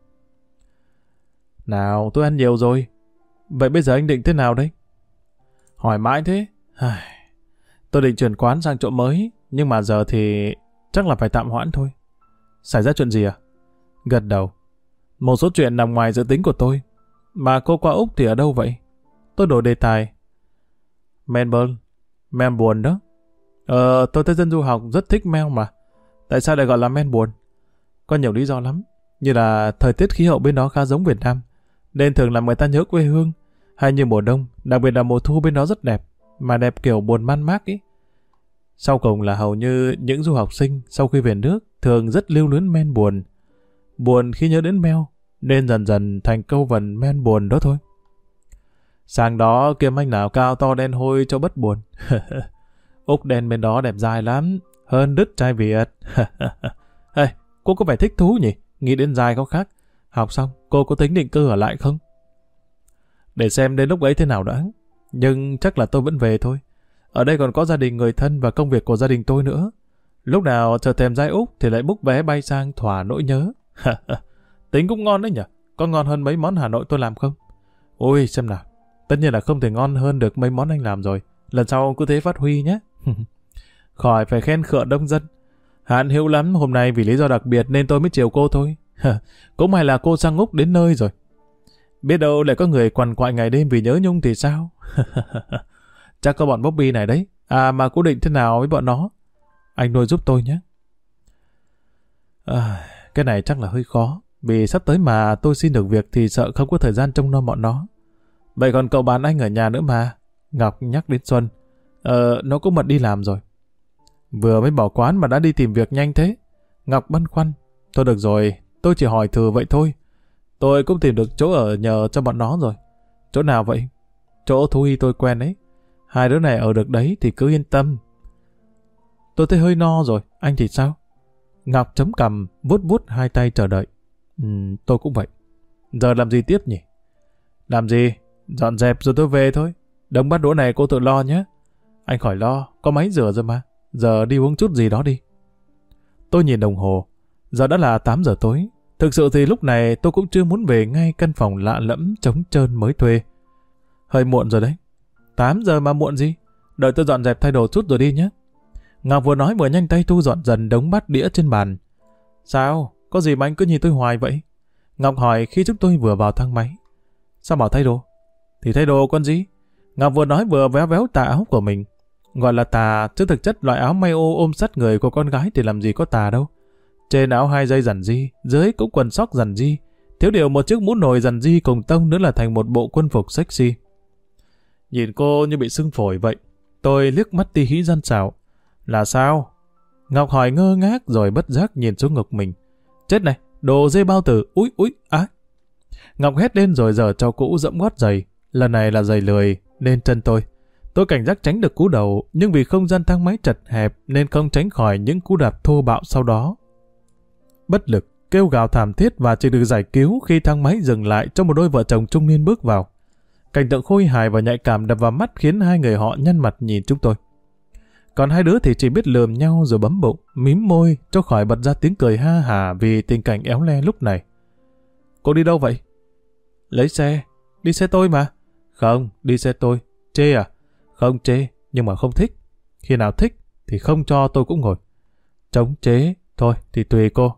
Speaker 1: Nào, tôi ăn nhiều rồi. Vậy bây giờ anh định thế nào đấy? Hỏi mãi thế. Tôi định chuyển quán sang chỗ mới, nhưng mà giờ thì chắc là phải tạm hoãn thôi. Xảy ra chuyện gì à? Gật đầu. Một số chuyện nằm ngoài dự tính của tôi. Mà cô qua Úc thì ở đâu vậy? Tôi đổi đề tài. Melbourne đó. Tôi thấy dân du học rất thích Mel mà. Tại sao lại gọi là Melbourne? Có nhiều lý do lắm. Như là thời tiết khí hậu bên đó khá giống Việt Nam, nên thường làm người ta nhớ quê hương. Hay như mùa đông, đặc biệt là mùa thu bên đó rất đẹp, mà đẹp kiểu buồn man mác ý. Sau cùng là hầu như những du học sinh sau khi về nước thường rất lưu luyến Melbourne. Buồn khi nhớ đến Mel, nên dần dần thành câu vần Melbourne đó thôi. Sang đó kiếm anh nào cao to đen hôi cho bất buồn. Úc đen bên đó đẹp dai lắm, hơn đứt trai Việt. Hey, cô có vẻ thích thú nhỉ? Nghĩ đến dai có khác. Học xong, cô có tính định cư ở lại không? Để xem đến lúc ấy thế nào đã. Nhưng chắc là tôi vẫn về thôi. Ở đây còn có gia đình người thân và công việc của gia đình tôi nữa. Lúc nào chờ thèm giai Úc thì lại book vé bay sang thỏa nỗi nhớ. Tính cũng ngon đấy nhỉ? Có ngon hơn mấy món Hà Nội tôi làm không? Ôi xem nào. Tất nhiên là không thể ngon hơn được mấy món anh làm rồi. Lần sau cứ thế phát huy nhé. Khỏi phải khen khựa đông dân. Hạn hữu lắm, hôm nay vì lý do đặc biệt nên tôi mới chiều cô thôi. Cũng may là cô sang Úc đến nơi rồi. Biết đâu lại có người quằn quại ngày đêm vì nhớ Nhung thì sao? Chắc có bọn Bobby này đấy. À mà cô định thế nào với bọn nó? Anh nuôi giúp tôi nhé. Cái này chắc là hơi khó. Vì sắp tới mà tôi xin được việc thì sợ không có thời gian trông nom bọn nó. Vậy còn cậu bạn anh ở nhà nữa mà. Ngọc nhắc đến Xuân. Nó cũng bận đi làm rồi. Vừa mới bỏ quán mà đã đi tìm việc nhanh thế. Ngọc băn khoăn. Thôi được rồi, tôi chỉ hỏi thử vậy thôi. Tôi cũng tìm được chỗ ở nhờ cho bọn nó rồi. Chỗ nào vậy? Chỗ Thú Y tôi quen ấy. Hai đứa này ở được đấy thì cứ yên tâm. Tôi thấy hơi no rồi, anh thì sao? Ngọc chấm cằm, vuốt vuốt hai tay chờ đợi. Tôi cũng vậy. Giờ làm gì tiếp nhỉ? Làm gì? Dọn dẹp rồi tôi về thôi. Đống bát đũa này cô tự lo nhé. Anh khỏi lo, có máy rửa rồi mà. Giờ đi uống chút gì đó đi. Tôi nhìn đồng hồ. Giờ đã là 8 giờ tối. Thực sự thì lúc này tôi cũng chưa muốn về ngay căn phòng lạ lẫm trống trơn mới thuê. Hơi muộn rồi đấy. 8 giờ mà muộn gì? Đợi tôi dọn dẹp thay đồ chút rồi đi nhé. Ngọc vừa nói vừa nhanh tay thu dọn dần đống bát đĩa trên bàn. Sao? Có gì mà anh cứ nhìn tôi hoài vậy? Ngọc hỏi khi chúng tôi vừa vào thang máy. Sao bảo thay đồ? Thì thay đồ con gì? Ngọc vừa nói vừa véo véo tà áo của mình. Gọi là tà, chứ thực chất loại áo may ô ôm sát người của con gái thì làm gì có tà đâu. Trên áo 2 dây rằn di, dưới cũng quần sóc rằn di. Thiếu điều một chiếc mũ nồi rằn di cùng tông nữa là thành một bộ quân phục sexy. Nhìn cô như bị sưng phổi vậy. Tôi liếc mắt tí hí gian xảo. Là sao? Ngọc hỏi ngơ ngác rồi bất giác nhìn xuống ngực mình. Chết này, đồ dê bao tử, úi, á. Ngọc hét lên rồi giở cho cũ dẫm gót giày. Lần này là giày lười, nên chân tôi. Tôi cảnh giác tránh được cú đầu, nhưng vì không gian thang máy chật hẹp nên không tránh khỏi những cú đạp thô bạo sau đó. Bất lực, kêu gào thảm thiết và chỉ được giải cứu khi thang máy dừng lại cho một đôi vợ chồng trung niên bước vào. Cảnh tượng khôi hài và nhạy cảm đập vào mắt khiến hai người họ nhăn mặt nhìn chúng tôi. Còn hai đứa thì chỉ biết lườm nhau rồi bấm bụng, mím môi cho khỏi bật ra tiếng cười ha hả vì tình cảnh éo le lúc này. Cô đi đâu vậy? Lấy xe. Đi xe tôi mà. Không, đi xe tôi. Chê à? Không chê, nhưng mà không thích. Khi nào thích thì không cho tôi cũng ngồi. Chống chế, thôi thì tùy cô.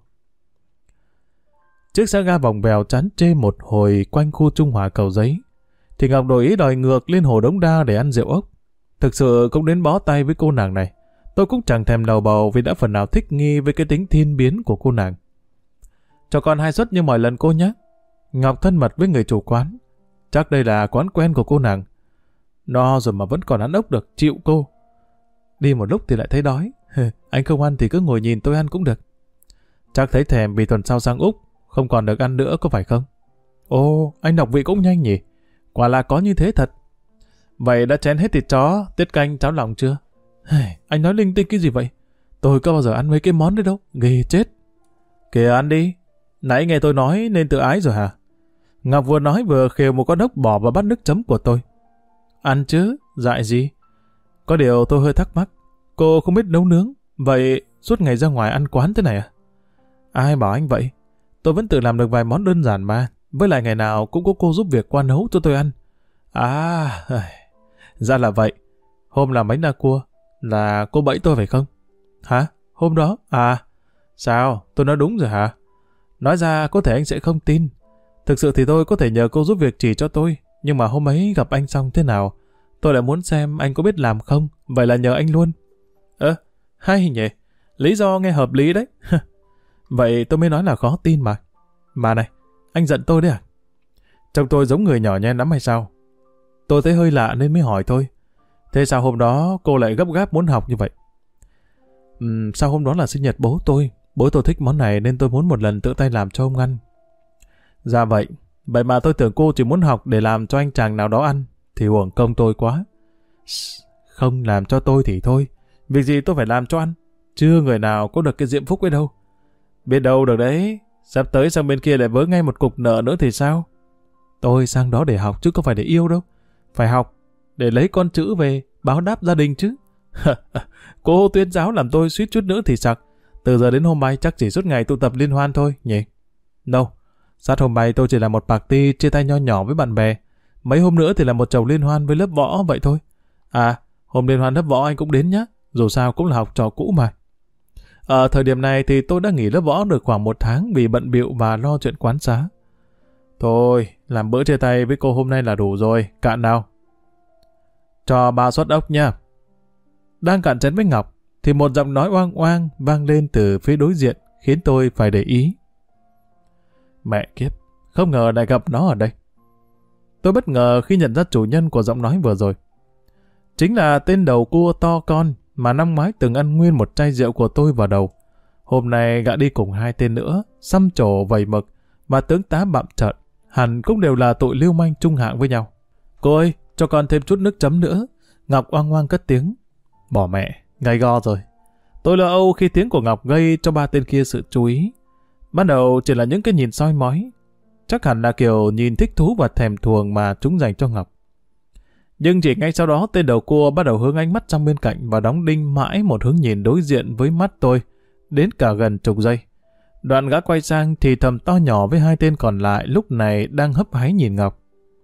Speaker 1: Chiếc xe ga vòng vèo chán chê một hồi quanh khu Trung Hòa Cầu Giấy. Thì Ngọc đổi ý đòi ngược lên hồ Đống Đa để ăn rượu ốc. Thực sự cũng đến bó tay với cô nàng này. Tôi cũng chẳng thèm đầu bầu vì đã phần nào thích nghi với cái tính thiên biến của cô nàng. Cho con 2 suất như mọi lần cô nhé. Ngọc thân mật với người chủ quán. Chắc đây là quán quen của cô nàng. No rồi mà vẫn còn ăn ốc được, chịu cô. Đi một lúc thì lại thấy đói. Anh không ăn thì cứ ngồi nhìn tôi ăn cũng được. Chắc thấy thèm vì tuần sau sang Úc, không còn được ăn nữa có phải không? Ồ, anh đọc vị cũng nhanh nhỉ. Quả là có như thế thật. Vậy đã chén hết thịt chó, tiết canh, cháo lòng chưa? Anh nói linh tinh cái gì vậy? Tôi có bao giờ ăn mấy cái món đấy đâu, ghê chết. Kìa ăn đi. Nãy nghe tôi nói nên tự ái rồi hả? Ngọc vừa nói vừa khều một con ốc bỏ vào bát nước chấm của tôi. Ăn chứ, dại gì? Có điều tôi hơi thắc mắc. Cô không biết nấu nướng, vậy suốt ngày ra ngoài ăn quán thế này à? Ai bảo anh vậy? Tôi vẫn tự làm được vài món đơn giản mà. Với lại ngày nào cũng có cô giúp việc qua nấu cho tôi ăn. À, ra là vậy. Hôm làm bánh đa cua là cô bẫy tôi phải không? Hả? Hôm đó? À, sao? Tôi nói đúng rồi hả? Nói ra có thể anh sẽ không tin. Thực sự thì tôi có thể nhờ cô giúp việc chỉ cho tôi. Nhưng mà hôm ấy gặp anh xong thế nào, tôi lại muốn xem anh có biết làm không. Vậy là nhờ anh luôn. Hay nhỉ? Lý do nghe hợp lý đấy. Vậy tôi mới nói là khó tin mà. Mà này, anh giận tôi đấy à? Trông tôi giống người nhỏ nhen lắm hay sao? Tôi thấy hơi lạ nên mới hỏi thôi. Thế sao hôm đó cô lại gấp gáp muốn học như vậy? Sao hôm đó là sinh nhật bố tôi. Bố tôi thích món này nên tôi muốn một lần tự tay làm cho ông ăn. Dạ vậy. Vậy mà tôi tưởng cô chỉ muốn học để làm cho anh chàng nào đó ăn. Thì uổng công tôi quá. Không làm cho tôi thì thôi. Việc gì tôi phải làm cho ăn. Chưa người nào có được cái diễm phúc ấy đâu. Biết đâu được đấy. Sắp tới sang bên kia lại vớ ngay một cục nợ nữa thì sao? Tôi sang đó để học chứ không phải để yêu đâu. Phải học để lấy con chữ về báo đáp gia đình chứ. Cô tuyên giáo làm tôi suýt chút nữa thì sặc. Từ giờ đến hôm nay chắc chỉ suốt ngày tụ tập liên hoan thôi nhỉ? Đâu, sát hôm nay tôi chỉ là một party chia tay nho nhỏ với bạn bè. Mấy hôm nữa thì là một chầu liên hoan với lớp võ vậy thôi. À, hôm liên hoan lớp võ anh cũng đến nhá. Dù sao cũng là học trò cũ mà. Ở thời điểm này thì tôi đã nghỉ lớp võ được khoảng 1 tháng vì bận bịu và lo chuyện quán xá. Thôi, làm bữa chia tay với cô hôm nay là đủ rồi, cạn nào. Cho 3 suất ốc nha. Đang cạn chén với Ngọc, thì một giọng nói oang oang vang lên từ phía đối diện, khiến tôi phải để ý. Mẹ kiếp, không ngờ lại gặp nó ở đây. Tôi bất ngờ khi nhận ra chủ nhân của giọng nói vừa rồi. Chính là tên đầu cua to con mà năm ngoái từng ăn nguyên một chai rượu của tôi vào đầu. Hôm nay gã đi cùng 2 tên nữa, xăm trổ vầy mực và tướng tá bặm trợn, hẳn cũng đều là tội lưu manh trung hạng với nhau. Cô ơi, cho con thêm chút nước chấm nữa. Ngọc oang oang cất tiếng. Bỏ mẹ, gay go rồi. Tôi lo âu khi tiếng của Ngọc gây cho 3 tên kia sự chú ý. Ban đầu chỉ là những cái nhìn soi mói. Chắc hẳn là kiểu nhìn thích thú và thèm thuồng mà chúng dành cho Ngọc. Nhưng chỉ ngay sau đó tên đầu cua bắt đầu hướng ánh mắt sang bên cạnh và đóng đinh mãi một hướng nhìn đối diện với mắt tôi, đến cả gần chục giây. Đoạn gã quay sang thì thầm to nhỏ với 2 tên còn lại lúc này đang hấp háy nhìn Ngọc.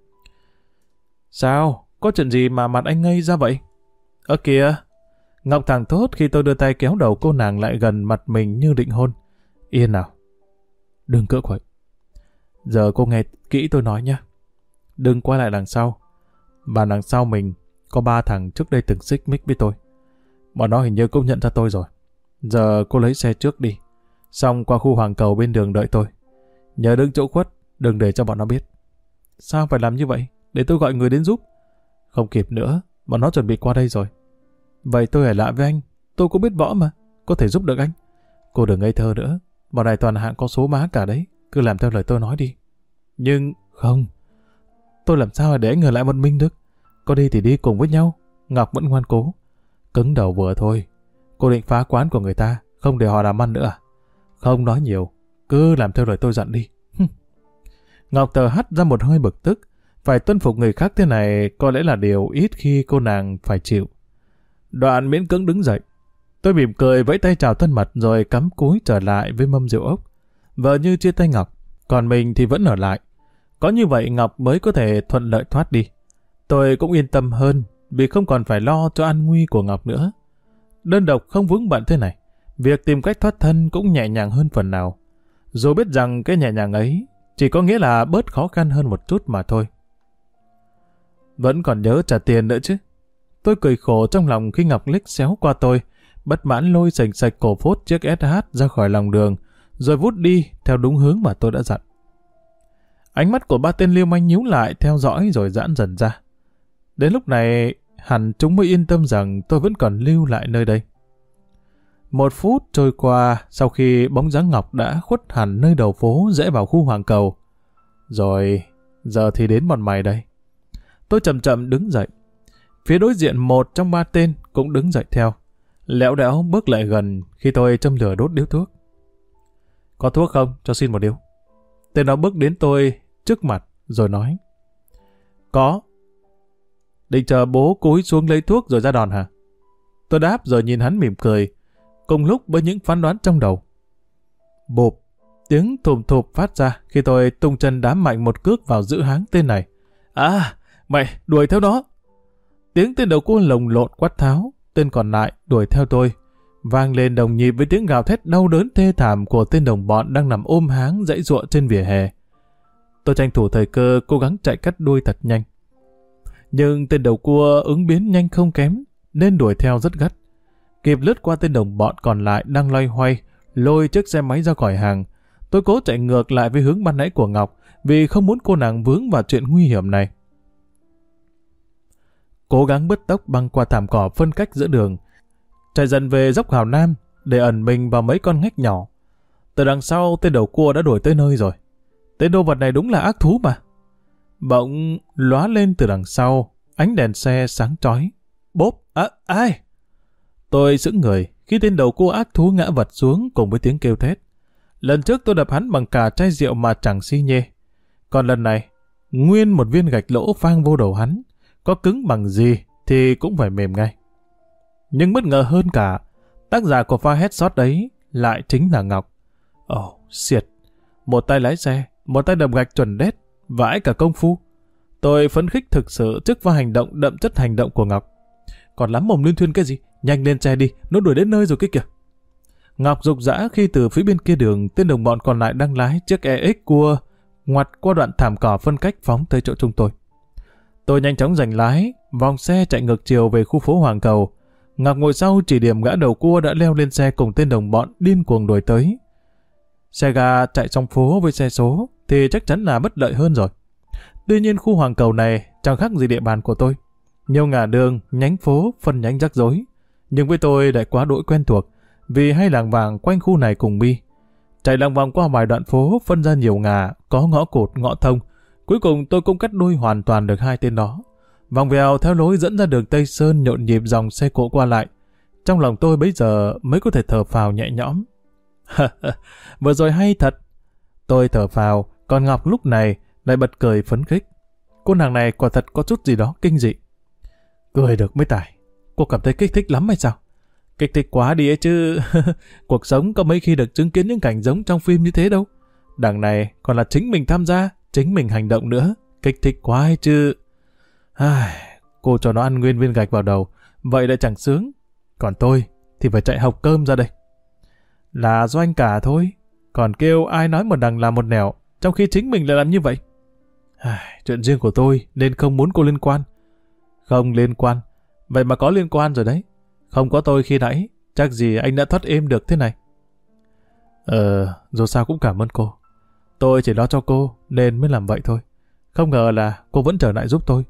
Speaker 1: Sao? Có chuyện gì mà mặt anh ngây ra vậy? Ơ kìa! Ngọc thẳng thốt khi tôi đưa tay kéo đầu cô nàng lại gần mặt mình như định hôn. Yên nào! Đừng cựa quậy. Giờ cô nghe kỹ tôi nói nhé. Đừng quay lại đằng sau. Và đằng sau mình có 3 thằng trước đây từng xích mích với tôi. Bọn nó hình như cũng nhận ra tôi rồi. Giờ cô lấy xe trước đi. Xong qua khu Hoàng Cầu bên đường đợi tôi. Nhớ đứng chỗ khuất, đừng để cho bọn nó biết. Sao phải làm như vậy? Để tôi gọi người đến giúp. Không kịp nữa, bọn nó chuẩn bị qua đây rồi. Vậy tôi ở lại với anh. Tôi cũng biết võ mà, có thể giúp được anh. Cô đừng ngây thơ nữa. Bọn này toàn hạng có số má cả đấy. Cứ làm theo lời tôi nói đi. Nhưng không, tôi làm sao để anh ở lại một mình được. Có đi thì đi cùng với nhau. Ngọc vẫn ngoan cố. Cứng đầu vừa thôi. Cô định phá quán của người ta, không để họ làm ăn nữa à? Không nói nhiều. cứ làm theo lời tôi dặn đi. Ngọc thở hắt ra một hơi bực tức. Phải tuân phục người khác thế này có lẽ là điều ít khi cô nàng phải chịu. Đoạn miễn cưỡng đứng dậy. Tôi mỉm cười vẫy tay chào thân mật rồi cắm cúi trở lại với mâm rượu ốc. Vợ Như chia tay Ngọc, còn mình thì vẫn ở lại. Có như vậy Ngọc mới có thể thuận lợi thoát đi. Tôi cũng yên tâm hơn vì không còn phải lo cho an nguy của Ngọc nữa. Đơn độc không vướng bận thế này, việc tìm cách thoát thân cũng nhẹ nhàng hơn phần nào. Dù biết rằng cái nhẹ nhàng ấy chỉ có nghĩa là bớt khó khăn hơn một chút mà thôi. Vẫn còn nhớ trả tiền nữa chứ. Tôi cười khổ trong lòng khi Ngọc liếc xéo qua tôi, bất mãn lôi sành sạch cổ phốt chiếc SH ra khỏi lòng đường, rồi vút đi theo đúng hướng mà tôi đã dặn. Ánh mắt của ba tên liêu manh nhíu lại theo dõi rồi giãn dần ra. Đến lúc này, hẳn chúng mới yên tâm rằng tôi vẫn còn lưu lại nơi đây. 1 phút trôi qua sau khi bóng dáng Ngọc đã khuất hẳn nơi đầu phố rẽ vào khu Hoàng Cầu. Rồi, giờ thì đến bọn mày đây. Tôi chậm chậm đứng dậy. Phía đối diện một trong 3 tên cũng đứng dậy theo. Lẹo đẽo bước lại gần khi tôi châm lửa đốt điếu thuốc. Có thuốc không? Cho xin một điếu. Tên đó bước đến tôi trước mặt rồi nói. Có. Định chờ bố cúi xuống lấy thuốc rồi ra đòn hả? Tôi đáp rồi nhìn hắn mỉm cười, cùng lúc với những phán đoán trong đầu. Bụp, tiếng thùm thụp phát ra khi tôi tung chân đá mạnh một cước vào giữa háng tên này. À, mày đuổi theo đó. Tiếng tên đầu cua lồng lộn quát tháo, tên còn lại đuổi theo tôi, vang lên đồng nhịp với tiếng gào thét đau đớn thê thảm của tên đồng bọn đang nằm ôm háng dãy giụa trên vỉa hè. Tôi tranh thủ thời cơ cố gắng chạy cắt đuôi thật nhanh. Nhưng tên đầu cua ứng biến nhanh không kém, nên đuổi theo rất gắt. Kịp lướt qua tên đồng bọn còn lại đang loay hoay, lôi chiếc xe máy ra khỏi hàng. Tôi cố chạy ngược lại với hướng ban nãy của Ngọc, vì không muốn cô nàng vướng vào chuyện nguy hiểm này. Cố gắng bứt tốc băng qua thảm cỏ phân cách giữa đường, chạy dần về dốc Hào Nam để ẩn mình vào mấy con ngách nhỏ. Từ đằng sau tên đầu cua đã đuổi tới nơi rồi. Tên đồ vật này đúng là ác thú mà. Bỗng lóa lên từ đằng sau, ánh đèn xe sáng chói. Bốp, ai? Tôi sững người khi tên đầu cua ác thú ngã vật xuống cùng với tiếng kêu thét. Lần trước tôi đập hắn bằng cả chai rượu mà chẳng xi nhê. Còn lần này, nguyên một viên gạch lỗ phang vô đầu hắn. Có cứng bằng gì thì cũng phải mềm ngay. Nhưng bất ngờ hơn cả, tác giả của pha headshot đấy lại chính là Ngọc. Xiệt. Một tay lái xe, một tay đập gạch chuẩn đét, vãi cả công phu. Tôi phấn khích thực sự trước pha hành động đậm chất hành động của Ngọc. Còn lắm mồm liên thuyên cái gì? Nhanh lên xe đi, nó đuổi đến nơi rồi kia kìa. Ngọc rục rã khi từ phía bên kia đường, tên đồng bọn còn lại đang lái chiếc EX cua ngoặt qua đoạn thảm cỏ phân cách phóng tới chỗ chúng tôi. Tôi nhanh chóng giành lái, vòng xe chạy ngược chiều về khu phố Hoàng Cầu. Ngọc ngồi sau chỉ điểm gã đầu cua đã leo lên xe cùng tên đồng bọn điên cuồng đuổi tới. Xe ga chạy trong phố với xe số thì chắc chắn là bất lợi hơn rồi. Tuy nhiên khu Hoàng Cầu này chẳng khác gì địa bàn của tôi. Nhiều ngả đường, nhánh phố, phân nhánh rắc rối. Nhưng với tôi lại quá đỗi quen thuộc, vì hay làng vàng quanh khu này cùng mi. Chạy lòng vòng qua vài đoạn phố phân ra nhiều ngả, có ngõ cụt, ngõ thông. Cuối cùng tôi cũng cắt đuôi hoàn toàn được 2 tên đó. Vòng vèo theo lối dẫn ra đường Tây Sơn nhộn nhịp dòng xe cộ qua lại. Trong lòng tôi bấy giờ mới có thể thở phào nhẹ nhõm. Vừa rồi hay thật. Tôi thở phào, còn Ngọc lúc này lại bật cười phấn khích. Cô nàng này quả thật có chút gì đó kinh dị. Cười được mới tải. Cô cảm thấy kích thích lắm hay sao? Kích thích quá đi ấy chứ. Cuộc sống có mấy khi được chứng kiến những cảnh giống trong phim như thế đâu. Đằng này còn là chính mình tham gia, chính mình hành động nữa. Kích thích quá hay chứ. Cô cho nó ăn nguyên viên gạch vào đầu, vậy lại chẳng sướng. Còn tôi thì phải chạy học cơm ra đây. Là do anh cả thôi. Còn kêu ai nói một đằng làm một nẻo, trong khi chính mình lại làm như vậy. Chuyện riêng của tôi nên không muốn cô liên quan. Không liên quan. Vậy mà có liên quan rồi đấy. Không có tôi khi nãy, chắc gì anh đã thoát êm được thế này. Dù sao cũng cảm ơn cô. Tôi chỉ lo cho cô nên mới làm vậy thôi. Không ngờ là cô vẫn trở lại giúp tôi.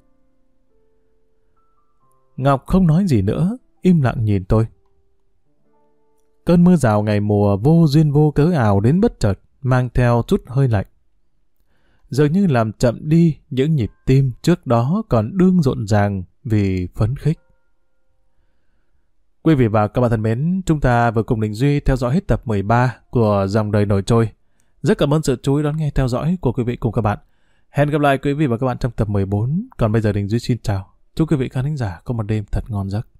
Speaker 1: Ngọc không nói gì nữa, im lặng nhìn tôi. Cơn mưa rào ngày mùa vô duyên vô cớ ào đến bất chợt, mang theo chút hơi lạnh. Dường như làm chậm đi những nhịp tim trước đó còn đương rộn ràng vì phấn khích. Quý vị và các bạn thân mến, chúng ta vừa cùng Đình Duy theo dõi hết tập 13 của Dòng Đời Nổi Trôi. Rất cảm ơn sự chú ý đón nghe theo dõi của quý vị cùng các bạn. Hẹn gặp lại quý vị và các bạn trong tập 14. Còn bây giờ Đình Duy xin chào. Chúc quý vị khán thính giả có một đêm thật ngon giấc.